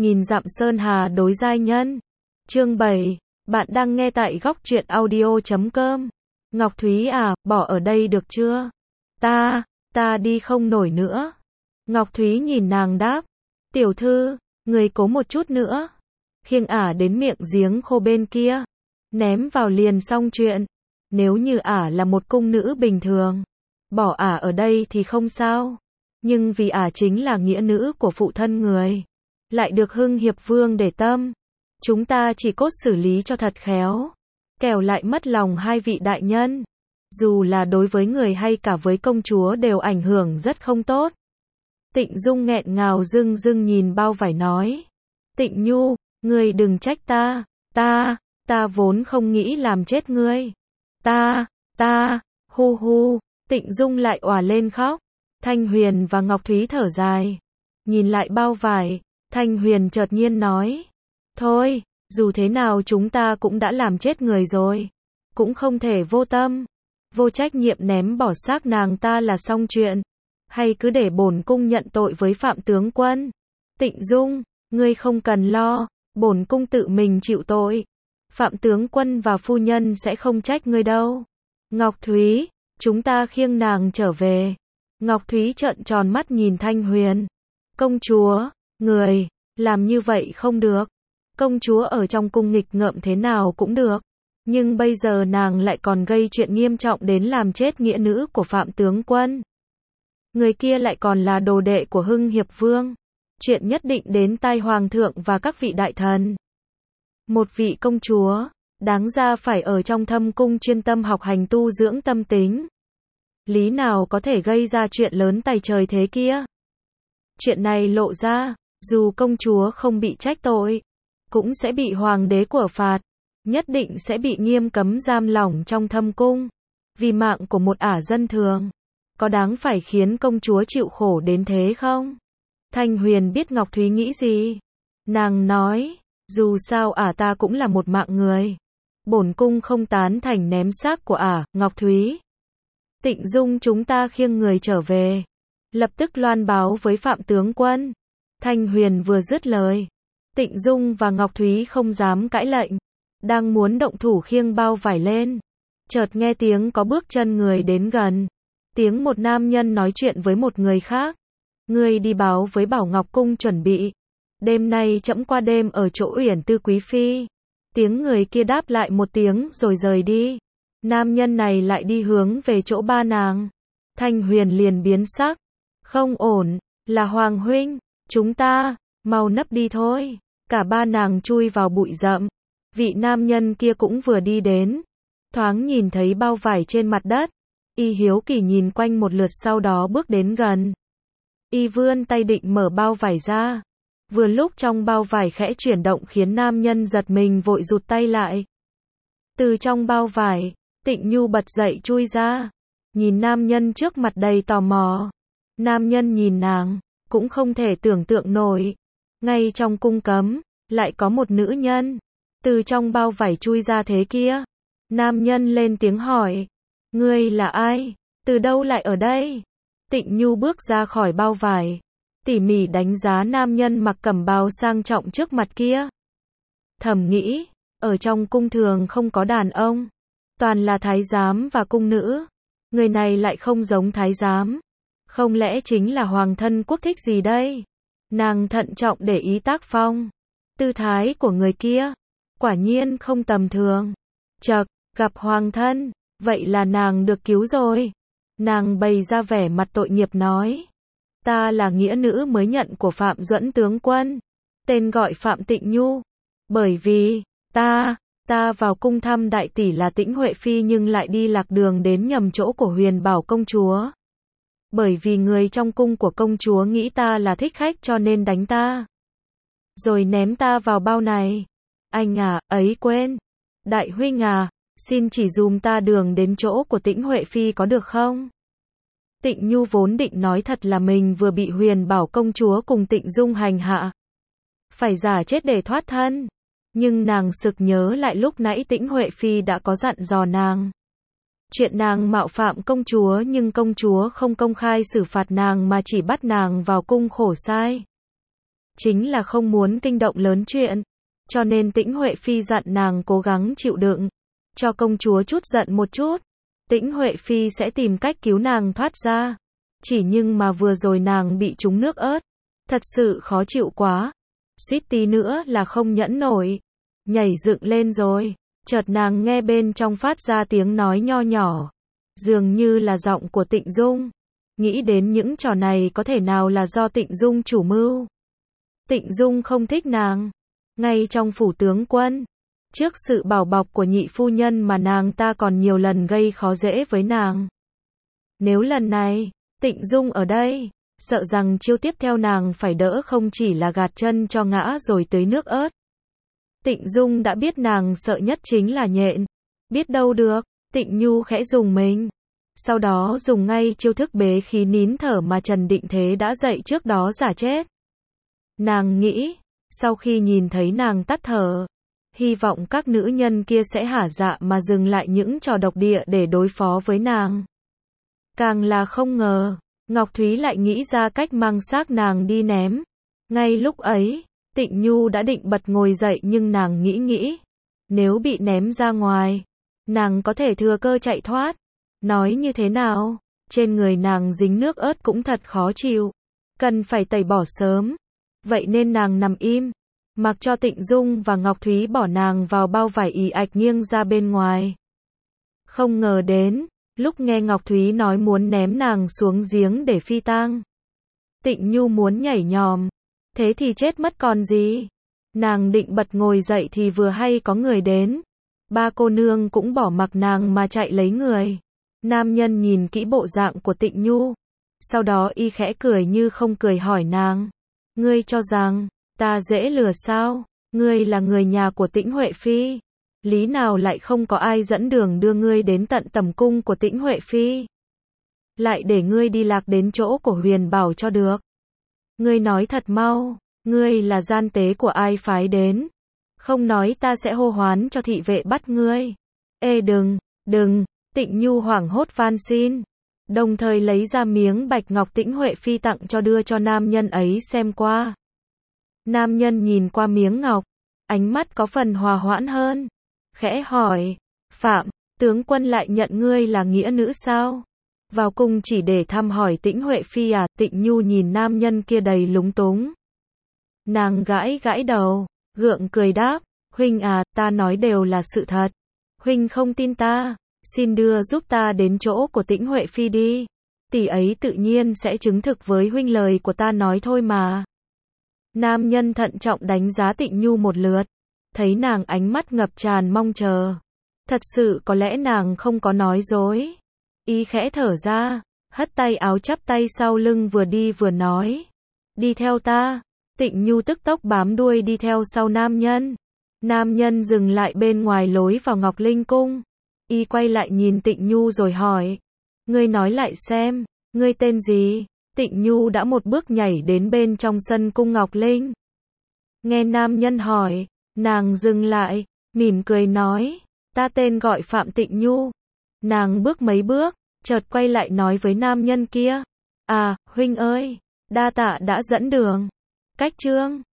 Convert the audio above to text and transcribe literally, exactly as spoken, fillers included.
Nghìn dặm sơn hà đối giai nhân. Chương bảy. Bạn đang nghe tại góc truyện audio chấm com. Ngọc Thúy à, bỏ ở đây được chưa? Ta, ta đi không nổi nữa. Ngọc Thúy nhìn nàng đáp. Tiểu thư, người cố một chút nữa. Khiêng ả đến miệng giếng khô bên kia. Ném vào liền xong chuyện. Nếu như ả là một cung nữ bình thường, bỏ ả ở đây thì không sao. Nhưng vì ả chính là nghĩa nữ của phụ thân người, lại được Hưng Hiệp Vương để tâm. Chúng ta chỉ cốt xử lý cho thật khéo, kẻo lại mất lòng hai vị đại nhân. Dù là đối với người hay cả với công chúa đều ảnh hưởng rất không tốt. Tịnh Dung nghẹn ngào rưng rưng nhìn bao vải nói. Tịnh Nhu, ngươi đừng trách ta, ta, ta vốn không nghĩ làm chết ngươi. Ta, ta, hu hu, Tịnh Dung lại òa lên khóc. Thanh Huyền và Ngọc Thúy thở dài. Nhìn lại bao vải, Thanh Huyền chợt nhiên nói. Thôi, dù thế nào chúng ta cũng đã làm chết người rồi. Cũng không thể vô tâm, vô trách nhiệm ném bỏ xác nàng ta là xong chuyện. Hay cứ để bổn cung nhận tội với Phạm tướng quân. Tịnh Dung, ngươi không cần lo, bổn cung tự mình chịu tội. Phạm tướng quân và phu nhân sẽ không trách ngươi đâu. Ngọc Thúy, chúng ta khiêng nàng trở về. Ngọc Thúy trợn tròn mắt nhìn Thanh Huyền. Công chúa, người, làm như vậy không được. Công chúa ở trong cung nghịch ngợm thế nào cũng được. Nhưng bây giờ nàng lại còn gây chuyện nghiêm trọng đến làm chết nghĩa nữ của Phạm tướng quân. Người kia lại còn là đồ đệ của Hưng Hiệp Vương. Chuyện nhất định đến tai Hoàng thượng và các vị đại thần. Một vị công chúa, đáng ra phải ở trong thâm cung chuyên tâm học hành tu dưỡng tâm tính. Lý nào có thể gây ra chuyện lớn tày trời thế kia. Chuyện này lộ ra, dù công chúa không bị trách tội, cũng sẽ bị hoàng đế của phạt. Nhất định sẽ bị nghiêm cấm giam lỏng trong thâm cung. Vì mạng của một ả dân thường, có đáng phải khiến công chúa chịu khổ đến thế không? Thanh Huyền biết Ngọc Thúy nghĩ gì. Nàng nói, dù sao ả ta cũng là một mạng người. Bổn cung không tán thành ném xác của ả, Ngọc Thúy. Tịnh Dung chúng ta khiêng người trở về. Lập tức loan báo với Phạm tướng quân. Thanh Huyền vừa dứt lời, Tịnh Dung và Ngọc Thúy không dám cãi lệnh. Đang muốn động thủ khiêng bao vải lên. Chợt nghe tiếng có bước chân người đến gần. Tiếng một nam nhân nói chuyện với một người khác. Ngươi đi báo với Bảo Ngọc Cung chuẩn bị. Đêm nay trẫm qua đêm ở chỗ Uyển Tư Quý Phi. Tiếng người kia đáp lại một tiếng rồi rời đi. Nam nhân này lại đi hướng về chỗ ba nàng. Thanh Huyền liền biến sắc. Không ổn, là Hoàng huynh, chúng ta, mau nấp đi thôi. Cả ba nàng chui vào bụi rậm. Vị nam nhân kia cũng vừa đi đến. Thoáng nhìn thấy bao vải trên mặt đất. Y hiếu kỳ nhìn quanh một lượt sau đó bước đến gần. Y vươn tay định mở bao vải ra. Vừa lúc trong bao vải khẽ chuyển động khiến nam nhân giật mình vội rụt tay lại. Từ trong bao vải, Tịnh Nhu bật dậy chui ra. Nhìn nam nhân trước mặt đầy tò mò. Nam nhân nhìn nàng, cũng không thể tưởng tượng nổi. Ngay trong cung cấm, lại có một nữ nhân. Từ trong bao vải chui ra thế kia. Nam nhân lên tiếng hỏi. Ngươi là ai? Từ đâu lại ở đây? Tịnh Nhu bước ra khỏi bao vải. Tỉ mỉ đánh giá nam nhân mặc cẩm bào sang trọng trước mặt kia. Thầm nghĩ, ở trong cung thường không có đàn ông. Toàn là thái giám và cung nữ. Người này lại không giống thái giám. Không lẽ chính là hoàng thân quốc thích gì đây? Nàng thận trọng để ý tác phong. Tư thái của người kia. Quả nhiên không tầm thường. Chậc, gặp hoàng thân. Vậy là nàng được cứu rồi. Nàng bày ra vẻ mặt tội nghiệp nói. Ta là nghĩa nữ mới nhận của Phạm Duẫn tướng quân. Tên gọi Phạm Tịnh Nhu. Bởi vì, ta, ta vào cung thăm đại tỷ là Tĩnh Huệ Phi nhưng lại đi lạc đường đến nhầm chỗ của Huyền Bảo công chúa. Bởi vì người trong cung của công chúa nghĩ ta là thích khách cho nên đánh ta. Rồi ném ta vào bao này. Anh à, ấy quên. Đại huynh à, xin chỉ dùm ta đường đến chỗ của Tĩnh Huệ Phi có được không? Tịnh Nhu vốn định nói thật là mình vừa bị Huyền Bảo công chúa cùng Tịnh Dung hành hạ. Phải giả chết để thoát thân. Nhưng nàng sực nhớ lại lúc nãy Tĩnh Huệ Phi đã có dặn dò nàng. Chuyện nàng mạo phạm công chúa nhưng công chúa không công khai xử phạt nàng mà chỉ bắt nàng vào cung khổ sai. chính là không muốn kinh động lớn chuyện. Cho nên Tĩnh Huệ Phi dặn nàng cố gắng chịu đựng, cho công chúa chút giận một chút. Tĩnh Huệ Phi sẽ tìm cách cứu nàng thoát ra. Chỉ nhưng mà vừa rồi nàng bị trúng nước ớt. Thật sự khó chịu quá. Suýt tí nữa là không nhẫn nổi. Nhảy dựng lên rồi. Chợt nàng nghe bên trong phát ra tiếng nói nho nhỏ. Dường như là giọng của Tịnh Dung. Nghĩ đến những trò này có thể nào là do Tịnh Dung chủ mưu. Tịnh Dung không thích nàng. Ngay trong phủ tướng quân. Trước sự bảo bọc của nhị phu nhân mà nàng ta còn nhiều lần gây khó dễ với nàng. Nếu lần này, Tịnh Dung ở đây, sợ rằng chiêu tiếp theo nàng phải đỡ không chỉ là gạt chân cho ngã rồi tưới nước ớt. Tịnh Dung đã biết nàng sợ nhất chính là nhện. Biết đâu được, Tịnh Nhu khẽ dùng mình. Sau đó dùng ngay chiêu thức bế khí nín thở mà Trần Định Thế đã dạy trước đó giả chết. Nàng nghĩ, sau khi nhìn thấy nàng tắt thở, hy vọng các nữ nhân kia sẽ hả dạ mà dừng lại những trò độc địa để đối phó với nàng. Càng là không ngờ, Ngọc Thúy lại nghĩ ra cách mang xác nàng đi ném. Ngay lúc ấy, Tịnh Nhu đã định bật ngồi dậy nhưng nàng nghĩ nghĩ. Nếu bị ném ra ngoài, nàng có thể thừa cơ chạy thoát. Nói như thế nào, trên người nàng dính nước ớt cũng thật khó chịu. Cần phải tẩy bỏ sớm. Vậy nên nàng nằm im. Mặc cho Tịnh Dung và Ngọc Thúy bỏ nàng vào bao vải ì ạch nghiêng ra bên ngoài. Không ngờ đến, lúc nghe Ngọc Thúy nói muốn ném nàng xuống giếng để phi tang. Tịnh Nhu muốn nhảy nhòm. Thế thì chết mất còn gì. Nàng định bật ngồi dậy thì vừa hay có người đến. Ba cô nương cũng bỏ mặc nàng mà chạy lấy người. Nam nhân nhìn kỹ bộ dạng của Tịnh Nhu. Sau đó y khẽ cười như không cười hỏi nàng. Ngươi cho rằng, ta dễ lừa sao? Ngươi là người nhà của Tĩnh Huệ Phi. Lý nào lại không có ai dẫn đường đưa ngươi đến tận tầm cung của Tĩnh Huệ Phi? Lại để ngươi đi lạc đến chỗ của Huyền Bảo cho được. Ngươi nói thật mau, ngươi là gian tế của ai phái đến? Không nói ta sẽ hô hoán cho thị vệ bắt ngươi. Ê đừng, đừng, Tịnh Nhu hoảng hốt van xin. Đồng thời lấy ra miếng bạch ngọc Tĩnh Huệ Phi tặng cho đưa cho nam nhân ấy xem qua. Nam nhân nhìn qua miếng ngọc, ánh mắt có phần hòa hoãn hơn. Khẽ hỏi, Phạm, tướng quân lại nhận ngươi là nghĩa nữ sao? Vào cung chỉ để thăm hỏi Tĩnh Huệ Phi à? Tịnh Nhu nhìn nam nhân kia đầy lúng túng. Nàng gãi gãi đầu, gượng cười đáp, huynh à, ta nói đều là sự thật. Huynh không tin ta, xin đưa giúp ta đến chỗ của Tĩnh Huệ Phi đi. Tỷ ấy tự nhiên sẽ chứng thực với huynh lời của ta nói thôi mà. Nam nhân thận trọng đánh giá Tịnh Nhu một lượt, thấy nàng ánh mắt ngập tràn mong chờ. Thật sự có lẽ nàng không có nói dối. Y khẽ thở ra, hất tay áo chắp tay sau lưng vừa đi vừa nói. Đi theo ta. Tịnh Nhu tức tốc bám đuôi đi theo sau nam nhân. Nam nhân dừng lại bên ngoài lối vào Ngọc Linh Cung. Y quay lại nhìn Tịnh Nhu rồi hỏi. Ngươi nói lại xem, ngươi tên gì? Tịnh Nhu đã một bước nhảy đến bên trong sân cung Ngọc Linh. Nghe nam nhân hỏi, nàng dừng lại, mỉm cười nói. Ta tên gọi Phạm Tịnh Nhu. Nàng bước mấy bước, chợt quay lại nói với nam nhân kia. À, huynh ơi, đa tạ đã dẫn đường. Cách chương